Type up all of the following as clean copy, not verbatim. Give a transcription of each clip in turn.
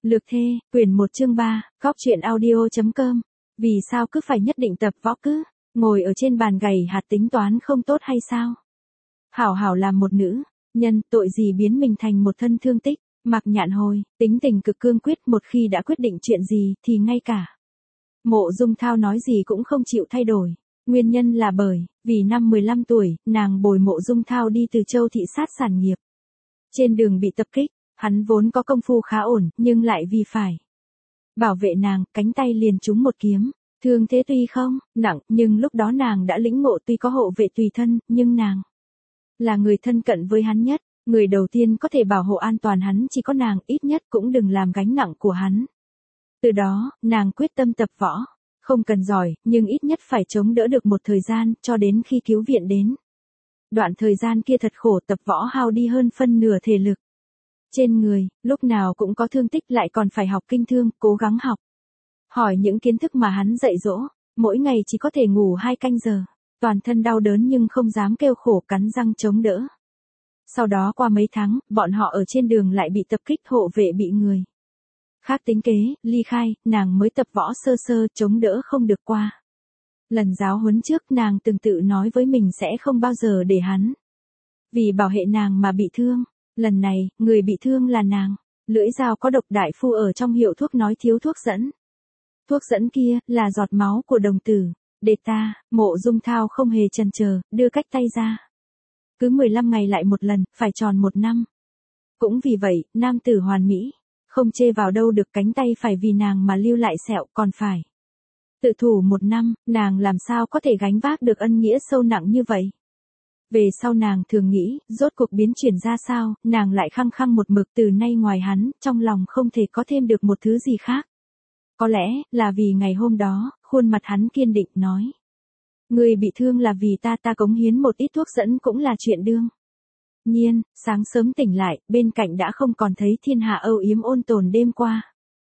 Lược thê, quyển 1 chương 3, Cóc truyện audio.com. Vì sao cứ phải nhất định tập võ cứ, ngồi ở trên bàn gầy hạt tính toán không tốt hay sao? Hảo hảo làm một nữ, nhân, tội gì biến mình thành một thân thương tích, Mạc Nhạn Hồi, tính tình cực cương quyết, một khi đã quyết định chuyện gì thì ngay cả Mộ Dung Thao nói gì cũng không chịu thay đổi. Nguyên nhân là bởi, vì năm 15 tuổi, nàng bồi Mộ Dung Thao đi Từ Châu thị sát sản nghiệp. Trên đường bị tập kích, hắn vốn có công phu khá ổn, nhưng lại vì phải bảo vệ nàng, cánh tay liền trúng một kiếm. Thương thế tuy không nặng, nhưng lúc đó nàng đã lĩnh ngộ, tuy có hộ vệ tùy thân, nhưng nàng là người thân cận với hắn nhất, người đầu tiên có thể bảo hộ an toàn hắn chỉ có nàng, ít nhất cũng đừng làm gánh nặng của hắn. Từ đó, nàng quyết tâm tập võ, không cần giỏi, nhưng ít nhất phải chống đỡ được một thời gian, cho đến khi cứu viện đến. Đoạn thời gian kia thật khổ, tập võ hao đi hơn phân nửa thể lực. Trên người, lúc nào cũng có thương tích, lại còn phải học kinh thương, cố gắng học hỏi những kiến thức mà hắn dạy dỗ, mỗi ngày chỉ có thể ngủ 2 canh giờ, toàn thân đau đớn nhưng không dám kêu khổ, cắn răng chống đỡ. Sau đó qua mấy tháng, bọn họ ở trên đường lại bị tập kích, hộ vệ bị người khác tính kế, ly khai, nàng mới tập võ sơ sơ, chống đỡ không được. Qua lần giáo huấn trước, nàng từng tự nói với mình sẽ không bao giờ để hắn vì bảo hệ nàng mà bị thương. Lần này, người bị thương là nàng. Lưỡi dao có độc, đại phu ở trong hiệu thuốc nói thiếu thuốc dẫn. Thuốc dẫn kia, là giọt máu của đồng tử. Để ta, Mộ Dung Thao không hề chần chờ, đưa cách tay ra. Cứ 15 ngày lại một lần, phải tròn 1 năm. Cũng vì vậy, nam tử hoàn mỹ, không chê vào đâu được, cánh tay phải vì nàng mà lưu lại sẹo, còn phải tự thủ 1 năm, nàng làm sao có thể gánh vác được ân nghĩa sâu nặng như vậy. Về sau nàng thường nghĩ, rốt cuộc biến chuyển ra sao, nàng lại khăng khăng một mực, từ nay ngoài hắn, trong lòng không thể có thêm được một thứ gì khác. Có lẽ, là vì ngày hôm đó, khuôn mặt hắn kiên định nói. Người bị thương là vì ta cống hiến một ít thuốc dẫn cũng là chuyện đương nhiên. Sáng sớm tỉnh lại, bên cạnh đã không còn thấy thiên hạ âu yếm ôn tồn đêm qua.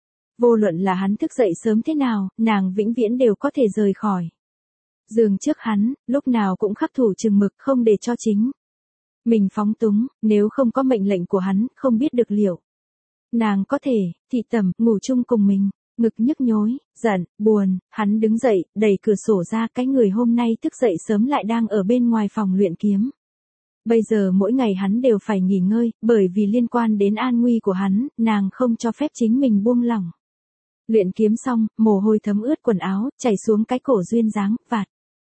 Vô luận là hắn thức dậy sớm thế nào, nàng vĩnh viễn đều có thể rời khỏi giường trước hắn, lúc nào cũng khắc thủ chừng mực, không để cho chính mình phóng túng, nếu không có mệnh lệnh của hắn, không biết được liệu nàng có thể thị tẩm ngủ chung cùng mình. Ngực nhức nhối, giận, buồn, hắn đứng dậy, đẩy cửa sổ ra, cái người hôm nay thức dậy sớm lại đang ở bên ngoài phòng luyện kiếm. Bây giờ mỗi ngày hắn đều phải nghỉ ngơi, bởi vì liên quan đến an nguy của hắn, nàng không cho phép chính mình buông lỏng. Luyện kiếm xong, mồ hôi thấm ướt quần áo, chảy xuống cái cổ duyên dáng, vạt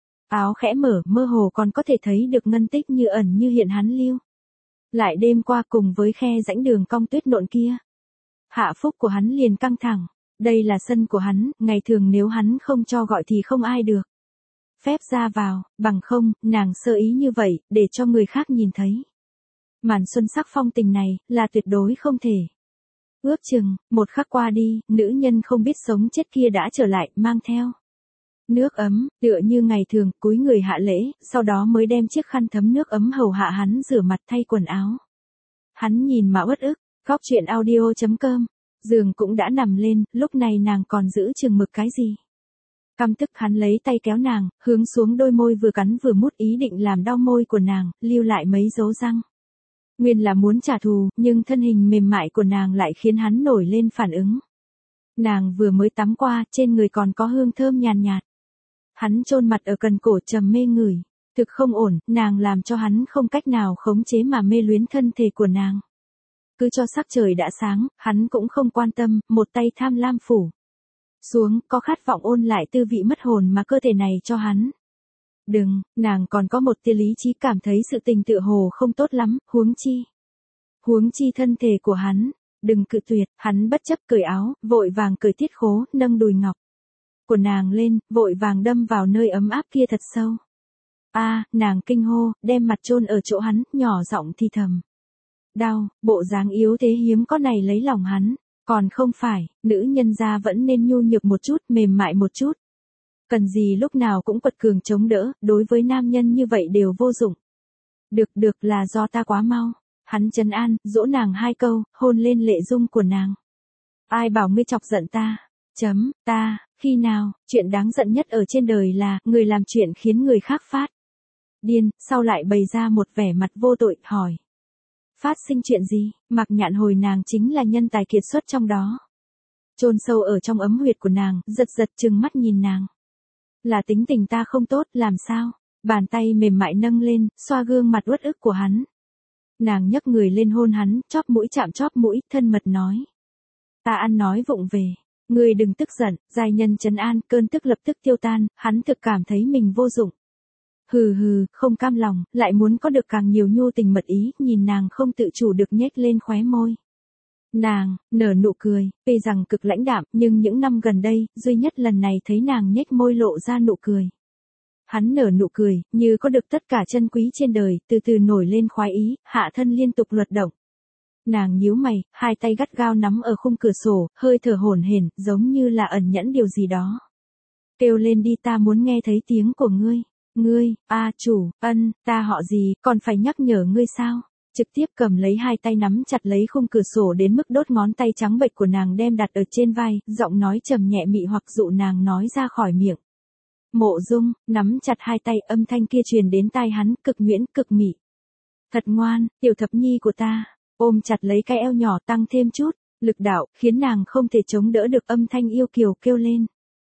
áo khẽ mở, mơ hồ còn có thể thấy được ngân tích như ẩn như hiện hắn lưu lại đêm qua, cùng với khe rãnh đường cong tuyết nộn kia. Hạ phúc của hắn liền căng thẳng. Đây là sân của hắn, ngày thường nếu hắn không cho gọi thì không ai được phép ra vào, bằng không, nàng sơ ý như vậy, để cho người khác nhìn thấy màn xuân sắc phong tình này, là tuyệt đối không thể. Ước chừng, 1 khắc qua đi, nữ nhân không biết sống chết kia đã trở lại, mang theo nước ấm, tựa như ngày thường, cúi người hạ lễ, sau đó mới đem chiếc khăn thấm nước ấm hầu hạ hắn rửa mặt, thay quần áo. Hắn nhìn mà uất ức. Cóc truyện audio.com. Giường cũng đã nằm lên, lúc này nàng còn giữ chừng mực cái gì? Căm tức hắn lấy tay kéo nàng, hướng xuống đôi môi vừa cắn vừa mút, ý định làm đau môi của nàng, lưu lại mấy dấu răng. Nguyên là muốn trả thù, nhưng thân hình mềm mại của nàng lại khiến hắn nổi lên phản ứng. Nàng vừa mới tắm qua, trên người còn có hương thơm nhàn nhạt. Hắn chôn mặt ở cần cổ, trầm mê ngửi. Thực không ổn, nàng làm cho hắn không cách nào khống chế mà mê luyến thân thể của nàng. Cứ cho sắc trời đã sáng, hắn cũng không quan tâm, một tay tham lam phủ xuống, có khát vọng ôn lại tư vị mất hồn mà cơ thể này cho hắn. Đừng, nàng còn có một tia lý trí, cảm thấy sự tình tựa hồ không tốt lắm, huống chi thân thể của hắn. Đừng cự tuyệt, hắn bất chấp cởi áo, vội vàng cởi tiết khố, nâng đùi ngọc của nàng lên, vội vàng đâm vào nơi ấm áp kia thật sâu. Nàng kinh hô, đem mặt chôn ở chỗ hắn, nhỏ giọng thì thầm. Đau, bộ dáng yếu thế hiếm có này lấy lòng hắn, còn không phải, nữ nhân gia vẫn nên nhu nhược một chút, mềm mại một chút. Cần gì lúc nào cũng quật cường chống đỡ, đối với nam nhân như vậy đều vô dụng. Được là do ta quá mau. Hắn trấn an, dỗ nàng 2 câu, hôn lên lệ dung của nàng. Ai bảo ngươi chọc giận ta? Ta, khi nào? Chuyện đáng giận nhất ở trên đời là, người làm chuyện khiến người khác phát điên, sau lại bày ra một vẻ mặt vô tội, hỏi. Phát sinh chuyện gì? Mạc Nhạn Hồi nàng chính là nhân tài kiệt xuất trong đó. chôn sâu ở trong ấm huyệt của nàng, giật giật trừng mắt nhìn nàng. Là tính tình ta không tốt, làm sao? Bàn tay mềm mại nâng lên, xoa gương mặt uất ức của hắn. Nàng nhấc người lên hôn hắn, chóp mũi chạm chóp mũi, thân mật nói. Ta ăn nói vụng về. Ngươi đừng tức giận, giai nhân trấn an, cơn tức lập tức tiêu tan, hắn thực cảm thấy mình vô dụng. Hừ hừ, không cam lòng, lại muốn có được càng nhiều nhu tình mật ý, nhìn nàng không tự chủ được nhếch lên khóe môi. Nàng, nở nụ cười, tuy rằng cực lãnh đạm, nhưng những năm gần đây, duy nhất lần này thấy nàng nhếch môi lộ ra nụ cười. Hắn nở nụ cười, như có được tất cả chân quý trên đời, từ từ nổi lên khoái ý, hạ thân liên tục luật động. Nàng nhíu mày, hai tay gắt gao nắm ở khung cửa sổ, hơi thở hổn hển, giống như là ẩn nhẫn điều gì đó. Kêu lên đi, ta muốn nghe thấy tiếng của ngươi. Ngươi, chủ, ta họ gì, còn phải nhắc nhở ngươi sao? Trực tiếp cầm lấy hai tay nắm chặt lấy khung cửa sổ đến mức đốt ngón tay trắng bệch của nàng đem đặt ở trên vai, giọng nói trầm nhẹ mị hoặc dụ nàng nói ra khỏi miệng. Mộ Dung, nắm chặt hai tay, âm thanh kia truyền đến tai hắn, cực nhuyễn, cực mị. Thật ngoan, tiểu thập nhi của ta. Ôm chặt lấy cái eo nhỏ, tăng thêm chút lực đạo, khiến nàng không thể chống đỡ được, âm thanh yêu kiều kêu lên.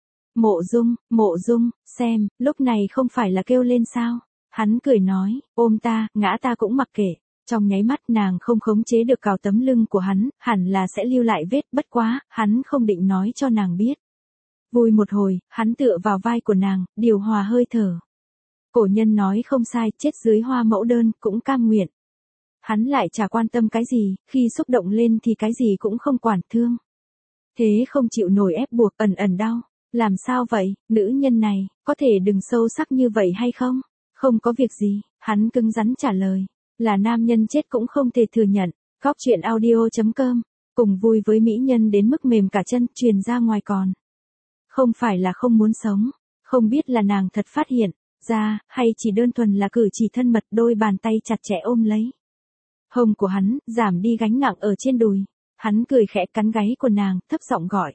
Mộ Dung, xem, lúc này không phải là kêu lên sao? Hắn cười nói, ôm ta, ngã ta cũng mặc kệ. Trong nháy mắt nàng không khống chế được cào tấm lưng của hắn, hẳn là sẽ lưu lại vết, bất quá, hắn không định nói cho nàng biết. Vui một hồi, hắn tựa vào vai của nàng, điều hòa hơi thở. Cổ nhân nói không sai, chết dưới hoa mẫu đơn, cũng cam nguyện. Hắn lại chả quan tâm cái gì, khi xúc động lên thì cái gì cũng không quản, thương. Thế không chịu nổi ép buộc, ẩn ẩn đau. Làm sao vậy, nữ nhân này, có thể đừng sâu sắc như vậy hay không? Không có việc gì, hắn cứng rắn trả lời. Là nam nhân chết cũng không thể thừa nhận. Góc truyện audio.com, cùng vui với mỹ nhân đến mức mềm cả chân, truyền ra ngoài còn. Không phải là không muốn sống, không biết là nàng thật phát hiện ra, hay chỉ đơn thuần là cử chỉ thân mật, đôi bàn tay chặt chẽ ôm lấy hông của hắn, giảm đi gánh nặng ở trên đùi. Hắn cười khẽ cắn gáy của nàng, thấp giọng gọi.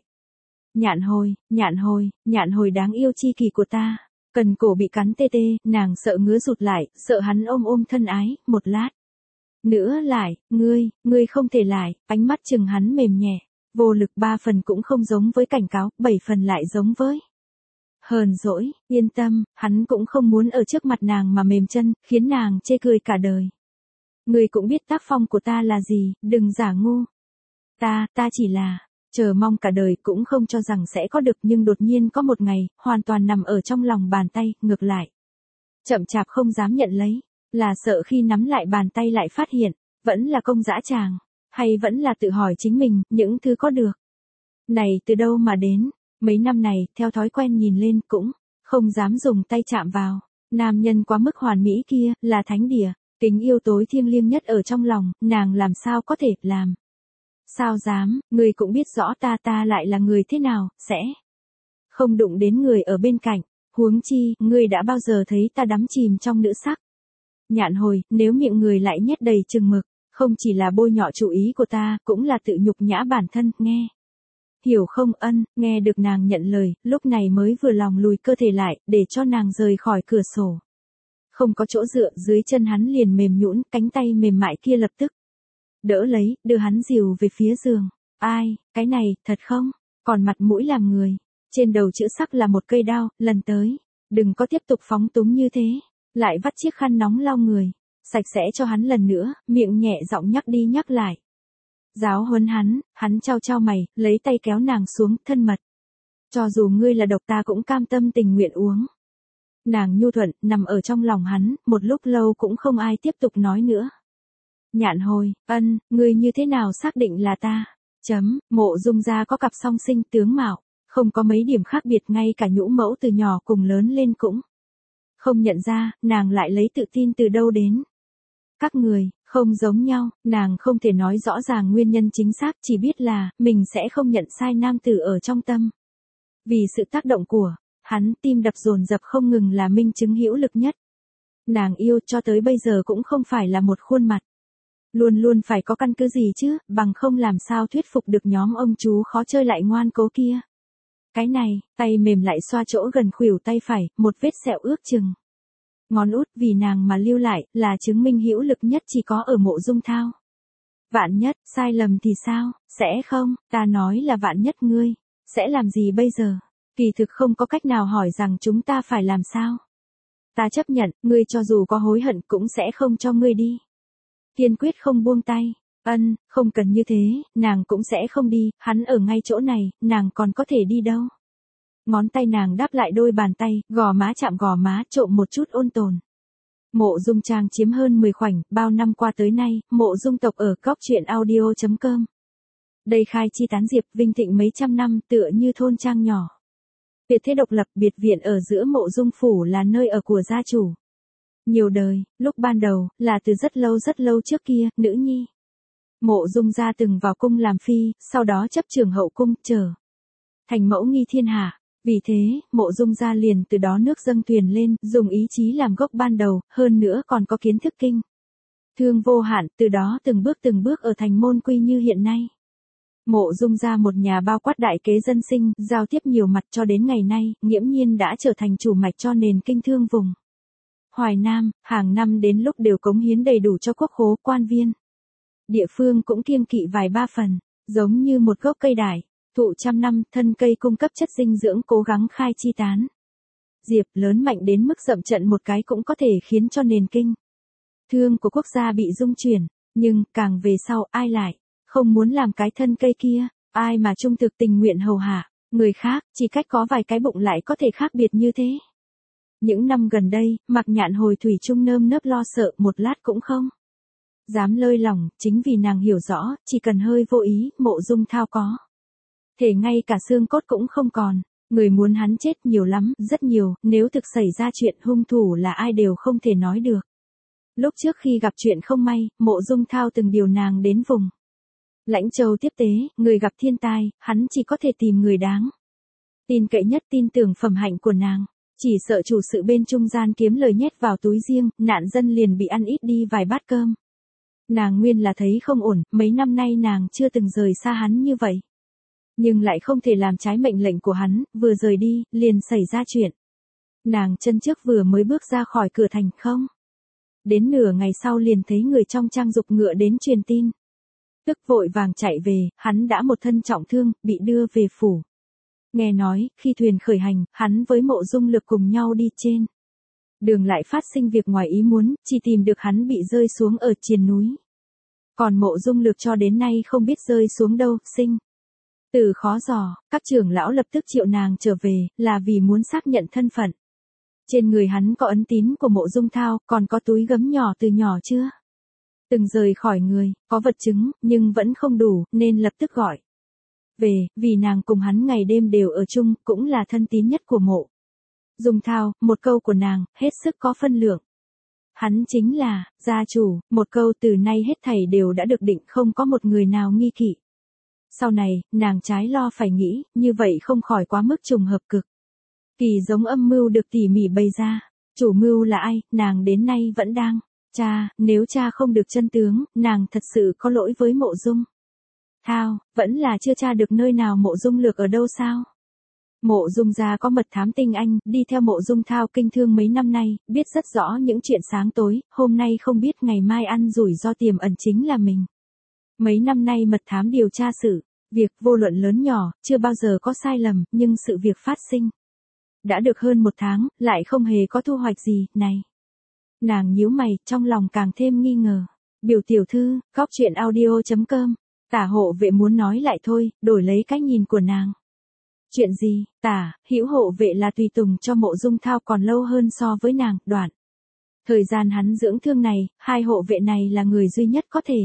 Nhạn hồi đáng yêu chi kỳ của ta. Cần cổ bị cắn tê tê, nàng sợ ngứa rụt lại, sợ hắn ôm thân ái, một lát. Nữa lại, ngươi không thể lại, ánh mắt chừng hắn mềm nhẹ, vô lực, 3 phần cũng không giống với cảnh cáo, 7 phần lại giống với hờn dỗi, yên tâm, hắn cũng không muốn ở trước mặt nàng mà mềm chân, khiến nàng chê cười cả đời. Ngươi cũng biết tác phong của ta là gì, đừng giả ngu. Ta chỉ là, chờ mong cả đời cũng không cho rằng sẽ có được, nhưng đột nhiên có một ngày, hoàn toàn nằm ở trong lòng bàn tay, ngược lại. Chậm chạp không dám nhận lấy, là sợ khi nắm lại bàn tay lại phát hiện, vẫn là công dã tràng, hay vẫn là tự hỏi chính mình, những thứ có được. Này từ đâu mà đến, mấy năm này, theo thói quen nhìn lên cũng, không dám dùng tay chạm vào. Nam nhân quá mức hoàn mỹ kia, là thánh địa, kính yêu tối thiêng liêng nhất ở trong lòng, nàng làm sao có thể làm. Sao dám, ngươi cũng biết rõ ta lại là người thế nào, sẽ không đụng đến người ở bên cạnh, huống chi, ngươi đã bao giờ thấy ta đắm chìm trong nữ sắc. Nhạn hồi, nếu miệng người lại nhét đầy chừng mực, không chỉ là bôi nhọ chủ ý của ta, cũng là tự nhục nhã bản thân, nghe. Hiểu không? Nghe được nàng nhận lời, lúc này mới vừa lòng lùi cơ thể lại, để cho nàng rời khỏi cửa sổ. Không có chỗ dựa, dưới chân hắn liền mềm nhũn, cánh tay mềm mại kia lập tức đỡ lấy, đưa hắn dìu về phía giường. Ai, cái này, thật không? Còn mặt mũi làm người. Trên đầu chữ sắc là một cây đao, lần tới. Đừng có tiếp tục phóng túng như thế. Lại vắt chiếc khăn nóng lau người. Sạch sẽ cho hắn lần nữa, miệng nhẹ giọng nhắc đi nhắc lại. Giáo huấn hắn trao mày, lấy tay kéo nàng xuống, thân mật. Cho dù ngươi là độc ta cũng cam tâm tình nguyện uống. Nàng nhu thuận, nằm ở trong lòng hắn, một lúc lâu cũng không ai tiếp tục nói nữa. Nhạn hồi, ngươi như thế nào xác định là ta? Mộ Dung gia có cặp song sinh, tướng mạo, không có mấy điểm khác biệt, ngay cả nhũ mẫu từ nhỏ cùng lớn lên cũng không nhận ra, nàng lại lấy tự tin từ đâu đến. Các người, không giống nhau, nàng không thể nói rõ ràng nguyên nhân chính xác, chỉ biết là, mình sẽ không nhận sai nam tử ở trong tâm. Vì sự tác động của hắn, tim đập dồn dập không ngừng là minh chứng hữu lực nhất. Nàng yêu cho tới bây giờ cũng không phải là một khuôn mặt. Luôn luôn phải có căn cứ gì chứ, bằng không làm sao thuyết phục được nhóm ông chú khó chơi lại ngoan cố kia. Cái này, tay mềm lại xoa chỗ gần khuỷu tay phải, một vết sẹo ước chừng ngón út, vì nàng mà lưu lại, là chứng minh hữu lực nhất chỉ có ở Mộ Dung Thao. Vạn nhất, sai lầm thì sao, sẽ không, ta nói là vạn nhất ngươi, sẽ làm gì bây giờ? Kỳ thực không có cách nào hỏi rằng chúng ta phải làm sao. Ta chấp nhận, ngươi cho dù có hối hận cũng sẽ không cho ngươi đi. Kiên quyết không buông tay. Không cần như thế, nàng cũng sẽ không đi, hắn ở ngay chỗ này, nàng còn có thể đi đâu. Ngón tay nàng đáp lại đôi bàn tay, gò má chạm gò má, trộm một chút ôn tồn. Mộ Dung Trang chiếm hơn 10 khoảnh, bao năm qua tới nay, Mộ Dung tộc ở cóc.audio.com. Đây khai chi tán diệp, vinh thịnh mấy trăm năm, tựa như thôn trang nhỏ. Biệt thế độc lập, biệt viện ở giữa Mộ Dung phủ là nơi ở của gia chủ. Nhiều đời, lúc ban đầu, là từ rất lâu trước kia, nữ nhi. Mộ Dung gia từng vào cung làm phi, sau đó chấp trưởng hậu cung, trở thành mẫu nghi thiên hạ. Vì thế, Mộ Dung gia liền từ đó nước dâng thuyền lên, dùng ý chí làm gốc ban đầu, hơn nữa còn có kiến thức kinh thương vô hạn, từ đó từng bước ở thành môn quy như hiện nay. Mộ Dung gia một nhà bao quát đại kế dân sinh, giao tiếp nhiều mặt cho đến ngày nay, nghiễm nhiên đã trở thành chủ mạch cho nền kinh thương vùng Hoài Nam, hàng năm đến lúc đều cống hiến đầy đủ cho quốc khố, quan viên. Địa phương cũng kiêng kỵ vài ba phần, giống như một gốc cây đài, thụ trăm năm, thân cây cung cấp chất dinh dưỡng cố gắng khai chi tán diệp, lớn mạnh đến mức dậm trận một cái cũng có thể khiến cho nền kinh thương của quốc gia bị rung chuyển, nhưng càng về sau ai lại không muốn làm cái thân cây kia, ai mà trung thực tình nguyện hầu hạ người khác, chỉ cách có vài cái bụng lại có thể khác biệt như thế. Những năm gần đây, Mạc Nhạn hồi thủy chung nơm nớp lo sợ, một lát cũng không dám lơi lỏng, chính vì nàng hiểu rõ, chỉ cần hơi vô ý, Mộ Dung Thao có thể ngay cả xương cốt cũng không còn. Người muốn hắn chết nhiều lắm, rất nhiều, nếu thực xảy ra chuyện hung thủ là ai đều không thể nói được. Lúc trước khi gặp chuyện không may, Mộ Dung Thao từng điều nàng đến vùng Lãnh Châu tiếp tế, người gặp thiên tai, hắn chỉ có thể tìm người đáng tin cậy nhất, tin tưởng phẩm hạnh của nàng. Chỉ sợ chủ sự bên trung gian kiếm lời nhét vào túi riêng, nạn dân liền bị ăn ít đi vài bát cơm. Nàng nguyên là thấy không ổn, mấy năm nay nàng chưa từng rời xa hắn như vậy. Nhưng lại không thể làm trái mệnh lệnh của hắn, vừa rời đi, liền xảy ra chuyện. Nàng chân trước vừa mới bước ra khỏi cửa thành không. Đến nửa ngày sau liền thấy người trong trang dục ngựa đến truyền tin. Tức vội vàng chạy về, hắn đã một thân trọng thương, bị đưa về phủ. Nghe nói, khi thuyền khởi hành, hắn với Mộ Dung Lực cùng nhau đi trên đường lại phát sinh việc ngoài ý muốn, chỉ tìm được hắn bị rơi xuống ở triền núi. Còn Mộ Dung Lực cho đến nay không biết rơi xuống đâu, sinh tử khó dò, các trưởng lão lập tức triệu nàng trở về, là vì muốn xác nhận thân phận. Trên người hắn có ấn tín của Mộ Dung Thao, còn có túi gấm nhỏ từ nhỏ chưa từng rời khỏi người, có vật chứng, nhưng vẫn không đủ, nên lập tức gọi về, vì nàng cùng hắn ngày đêm đều ở chung, cũng là thân tín nhất của Mộ Dung Thao, một câu của nàng, hết sức có phân lượng. Hắn chính là gia chủ, một câu từ nay hết thảy đều đã được định, không có một người nào nghi kỵ. Sau này, nàng trái lo phải nghĩ, như vậy không khỏi quá mức trùng hợp cực kỳ giống âm mưu được tỉ mỉ bày ra. Chủ mưu là ai, nàng đến nay vẫn đang nếu cha không được chân tướng, nàng thật sự có lỗi với Mộ Dung Thao, vẫn là chưa tra được nơi nào Mộ Dung Lược ở đâu sao? Mộ Dung gia có mật thám tinh anh, đi theo Mộ Dung Thao kinh thương mấy năm nay, biết rất rõ những chuyện sáng tối, hôm nay không biết ngày mai ăn rủi ro tiềm ẩn chính là mình. Mấy năm nay mật thám điều tra sự việc vô luận lớn nhỏ, chưa bao giờ có sai lầm, nhưng sự việc phát sinh đã được hơn một tháng, lại không hề có thu hoạch gì, này. Nàng nhíu mày, trong lòng càng thêm nghi ngờ. Biểu tiểu thư, cóc.audio.com. Tả hộ vệ muốn nói lại thôi, đổi lấy cái nhìn của nàng. Chuyện gì? Hữu hộ vệ là tùy tùng cho Mộ Dung Thao còn lâu hơn so với nàng, đoạn thời gian hắn dưỡng thương này, hai hộ vệ này là người duy nhất có thể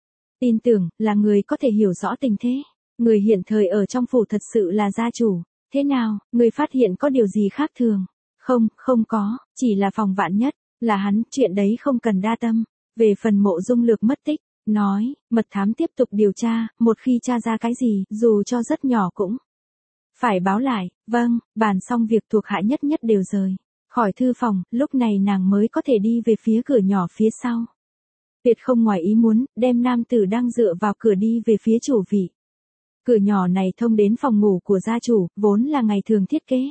tin tưởng, là người có thể hiểu rõ tình thế. Người hiện thời ở trong phủ thật sự là gia chủ. Thế nào, người phát hiện có điều gì khác thường? Không có, chỉ là phòng vạn nhất, là hắn, chuyện đấy không cần đa tâm. Về phần Mộ Dung Lược mất tích, nói, mật thám tiếp tục điều tra, một khi tra ra cái gì, dù cho rất nhỏ cũng phải báo lại. Vâng, bàn xong việc thuộc hạ nhất đều rời khỏi thư phòng, lúc này nàng mới có thể đi về phía cửa nhỏ phía sau. Tuyệt không ngoài ý muốn, đem nam tử đang dựa vào cửa đi về phía chủ vị. Cửa nhỏ này thông đến phòng ngủ của gia chủ, vốn là ngày thường thiết kế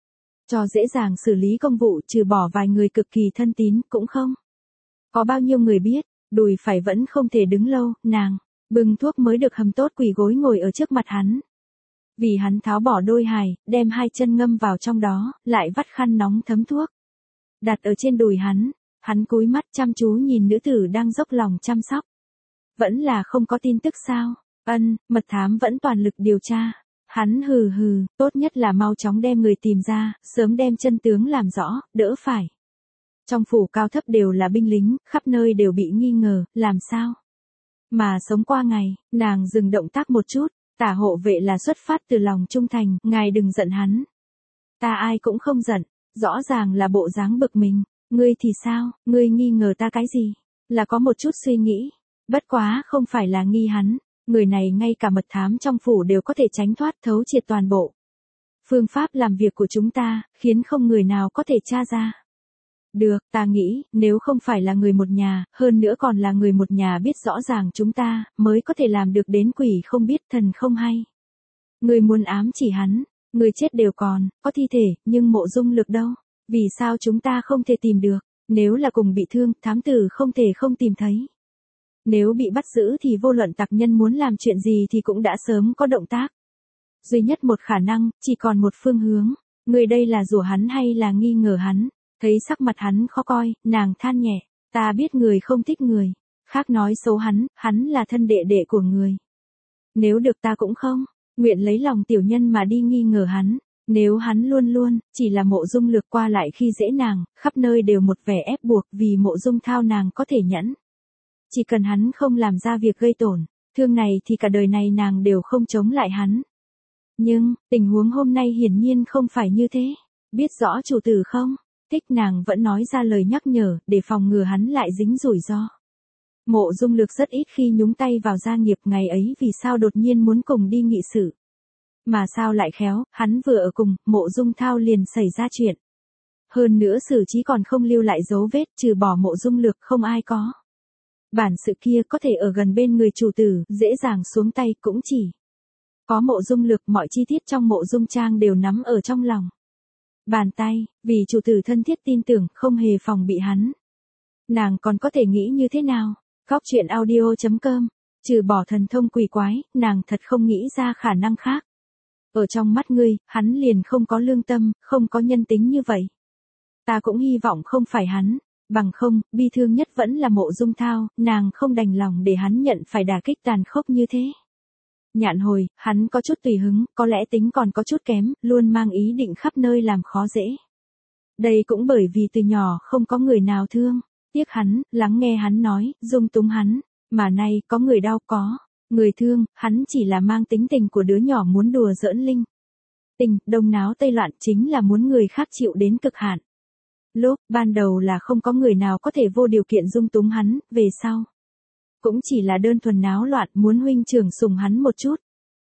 cho dễ dàng xử lý công vụ, trừ bỏ vài người cực kỳ thân tín, cũng không có bao nhiêu người biết. Đùi phải vẫn không thể đứng lâu, nàng Bưng thuốc mới được hầm tốt quỳ gối ngồi ở trước mặt hắn. Vì hắn tháo bỏ đôi hài, đem hai chân ngâm vào trong đó, lại vắt khăn nóng thấm thuốc. Đặt ở trên đùi hắn cúi mắt chăm chú nhìn nữ tử đang dốc lòng chăm sóc. Vẫn là không có tin tức sao? Mật thám vẫn toàn lực điều tra. Hắn hừ hừ, tốt nhất là mau chóng đem người tìm ra, sớm đem chân tướng làm rõ, đỡ phải. Trong phủ cao thấp đều là binh lính, khắp nơi đều bị nghi ngờ, làm sao? Mà sống qua ngày, nàng dừng động tác một chút, Tả hộ vệ là xuất phát từ lòng trung thành, ngài đừng giận hắn. Ta ai cũng không giận, rõ ràng là bộ dáng bực mình, ngươi thì sao, ngươi nghi ngờ ta cái gì? Là có một chút suy nghĩ, bất quá không phải là nghi hắn, người này ngay cả mật thám trong phủ đều có thể tránh thoát thấu triệt toàn bộ. Phương pháp làm việc của chúng ta, khiến không người nào có thể tra ra. Được, ta nghĩ, nếu không phải là người một nhà, hơn nữa còn là người một nhà biết rõ ràng chúng ta, mới có thể làm được đến quỷ không biết thần không hay. Người muốn ám chỉ hắn, người chết đều còn, có thi thể, nhưng Mộ Dung Lực đâu? Vì sao chúng ta không thể tìm được? Nếu là cùng bị thương, thám tử không thể không tìm thấy. Nếu bị bắt giữ thì vô luận tặc nhân muốn làm chuyện gì thì cũng đã sớm có động tác. Duy nhất một khả năng, chỉ còn một phương hướng. Người đây là rủa hắn hay là nghi ngờ hắn? Thấy sắc mặt hắn khó coi, nàng than nhẹ, ta biết người không thích người, khác nói xấu hắn là thân đệ đệ của người. Nếu được ta cũng không, nguyện lấy lòng tiểu nhân mà đi nghi ngờ hắn, nếu hắn luôn luôn, chỉ là Mộ Dung Lực qua lại khi dễ nàng, khắp nơi đều một vẻ ép buộc vì Mộ Dung Thao nàng có thể nhẫn. Chỉ cần hắn không làm ra việc gây tổn, thương này thì cả đời này nàng đều không chống lại hắn. Nhưng, tình huống hôm nay hiển nhiên không phải như thế, biết rõ chủ tử không? Thích nàng vẫn nói ra lời nhắc nhở, để phòng ngừa hắn lại dính rủi ro. Mộ Dung Lực rất ít khi nhúng tay vào gia nghiệp, ngày ấy vì sao đột nhiên muốn cùng đi nghị sự. Mà sao lại khéo, hắn vừa ở cùng, Mộ Dung Thao liền xảy ra chuyện. Hơn nữa xử trí còn không lưu lại dấu vết, trừ bỏ Mộ Dung Lực không ai có. Bản sự kia có thể ở gần bên người chủ tử, dễ dàng xuống tay cũng chỉ có Mộ Dung Lực, mọi chi tiết trong Mộ Dung Trang đều nắm ở trong lòng bàn tay, vì chủ tử thân thiết tin tưởng, không hề phòng bị hắn. Nàng còn có thể nghĩ như thế nào? Góc truyện audio.com, trừ bỏ thần thông quỷ quái, nàng thật không nghĩ ra khả năng khác. Ở trong mắt ngươi, hắn liền không có lương tâm, không có nhân tính như vậy. Ta cũng hy vọng không phải hắn, bằng không, bi thương nhất vẫn là Mộ Dung Thao, nàng không đành lòng để hắn nhận phải đả kích tàn khốc như thế. Nhạn hồi, hắn có chút tùy hứng, có lẽ tính còn có chút kém, luôn mang ý định khắp nơi làm khó dễ. Đây cũng bởi vì từ nhỏ không có người nào thương, tiếc hắn, lắng nghe hắn nói, dung túng hắn, mà nay có người đau có, người thương, hắn chỉ là mang tính tình của đứa nhỏ muốn đùa giỡn linh. Tình, đông náo tây loạn chính là muốn người khác chịu đến cực hạn. Lúc ban đầu là không có người nào có thể vô điều kiện dung túng hắn, về sau cũng chỉ là đơn thuần náo loạn, muốn huynh trưởng sủng hắn một chút.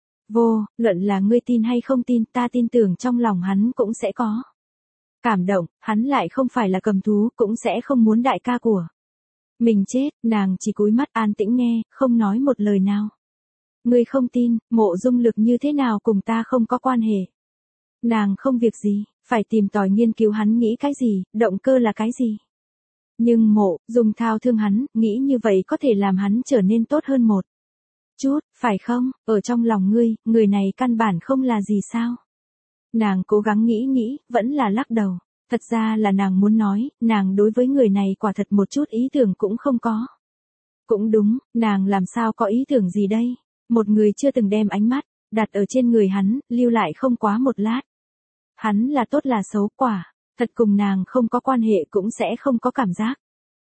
Vô luận là ngươi tin hay không tin, ta tin tưởng trong lòng hắn cũng sẽ có cảm động, hắn lại không phải là cầm thú, cũng sẽ không muốn đại ca của mình chết. Nàng chỉ cúi mắt an tĩnh nghe, không nói một lời nào. Ngươi không tin, Mộ Dung Lực như thế nào cùng ta không có quan hệ. Nàng không việc gì, phải tìm tòi nghiên cứu hắn nghĩ cái gì, động cơ là cái gì. Nhưng Mộ Dung Thao thương hắn, nghĩ như vậy có thể làm hắn trở nên tốt hơn một chút, phải không? Ở trong lòng ngươi, người này căn bản không là gì sao? Nàng cố gắng nghĩ, vẫn là lắc đầu. Thật ra là nàng muốn nói, nàng đối với người này quả thật một chút ý tưởng cũng không có. Cũng đúng, nàng làm sao có ý tưởng gì đây? Một người chưa từng đem ánh mắt đặt ở trên người hắn, lưu lại không quá một lát. Hắn là tốt là xấu, quả thật cùng nàng không có quan hệ, cũng sẽ không có cảm giác.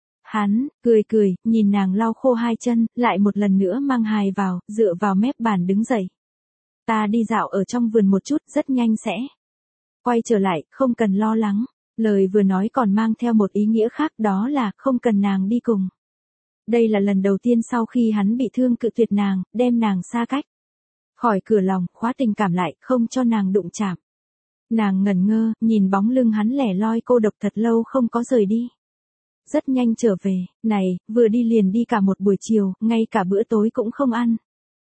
Hắn cười, nhìn nàng lau khô hai chân, lại một lần nữa mang hài vào, dựa vào mép bàn đứng dậy. Ta đi dạo ở trong vườn một chút, rất nhanh sẽ quay trở lại, không cần lo lắng. Lời vừa nói còn mang theo một ý nghĩa khác, đó là không cần nàng đi cùng. Đây là lần đầu tiên sau khi hắn bị thương cự tuyệt nàng, đem nàng xa cách khỏi cửa lòng, khóa tình cảm lại, không cho nàng đụng chạm. Nàng ngẩn ngơ, nhìn bóng lưng hắn lẻ loi cô độc thật lâu không có rời đi. Rất nhanh trở về, này, vừa đi liền đi cả một buổi chiều, ngay cả bữa tối cũng không ăn.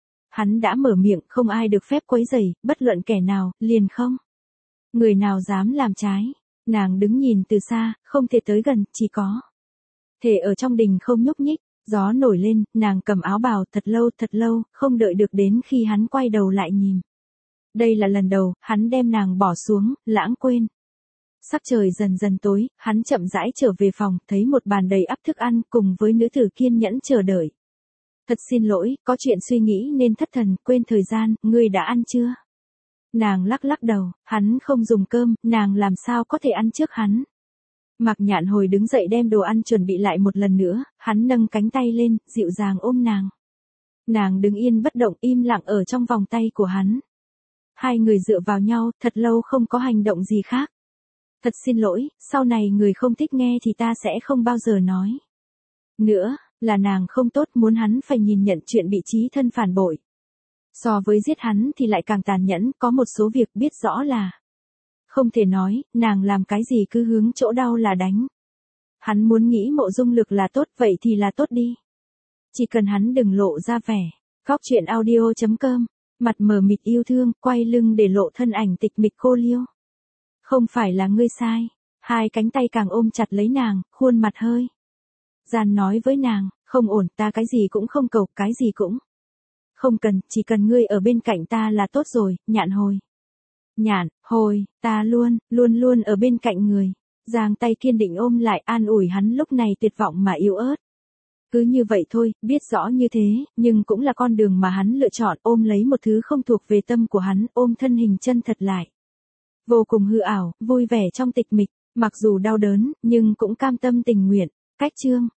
Hắn đã mở miệng, không ai được phép quấy rầy, bất luận kẻ nào, liền không người nào dám làm trái. Nàng đứng nhìn từ xa, không thể tới gần, chỉ có thể ở trong đình không nhúc nhích. Gió nổi lên, nàng cầm áo bào thật lâu, không đợi được đến khi hắn quay đầu lại nhìn. Đây là lần đầu, hắn đem nàng bỏ xuống, lãng quên. Sắc trời dần dần tối, hắn chậm rãi trở về phòng, thấy một bàn đầy ắp thức ăn cùng với nữ tử kiên nhẫn chờ đợi. Thật xin lỗi, có chuyện suy nghĩ nên thất thần, quên thời gian, ngươi đã ăn chưa? Nàng lắc đầu, hắn không dùng cơm, nàng làm sao có thể ăn trước hắn. Mạc Nhạn Hồi đứng dậy đem đồ ăn chuẩn bị lại một lần nữa, hắn nâng cánh tay lên, dịu dàng ôm nàng. Nàng đứng yên bất động im lặng ở trong vòng tay của hắn. Hai người dựa vào nhau, thật lâu không có hành động gì khác. Thật xin lỗi, sau này người không thích nghe thì ta sẽ không bao giờ nói. Nữa, là nàng không tốt muốn hắn phải nhìn nhận chuyện bị chí thân phản bội. So với giết hắn thì lại càng tàn nhẫn, có một số việc biết rõ là không thể nói, nàng làm cái gì cứ hướng chỗ đau là đánh. Hắn muốn nghĩ Mộ Dung Lực là tốt vậy thì là tốt đi. Chỉ cần hắn đừng lộ ra vẻ. Góc truyện audio.com, mặt mờ mịt yêu thương, quay lưng để lộ thân ảnh tịch mịch cô liêu. Không phải là ngươi sai. Hai cánh tay càng ôm chặt lấy nàng, khuôn mặt hơi gian nói với nàng, không ổn, ta cái gì cũng không cầu, cái gì cũng không cần, chỉ cần ngươi ở bên cạnh ta là tốt rồi, Nhạn Hồi. Nhạn Hồi, ta luôn ở bên cạnh người. Giang tay kiên định ôm lại an ủi hắn lúc này tuyệt vọng mà yếu ớt. Cứ như vậy thôi, biết rõ như thế, nhưng cũng là con đường mà hắn lựa chọn, ôm lấy một thứ không thuộc về tâm của hắn, ôm thân hình chân thật lại. Vô cùng hư ảo, vui vẻ trong tịch mịch, mặc dù đau đớn, nhưng cũng cam tâm tình nguyện. Cách chương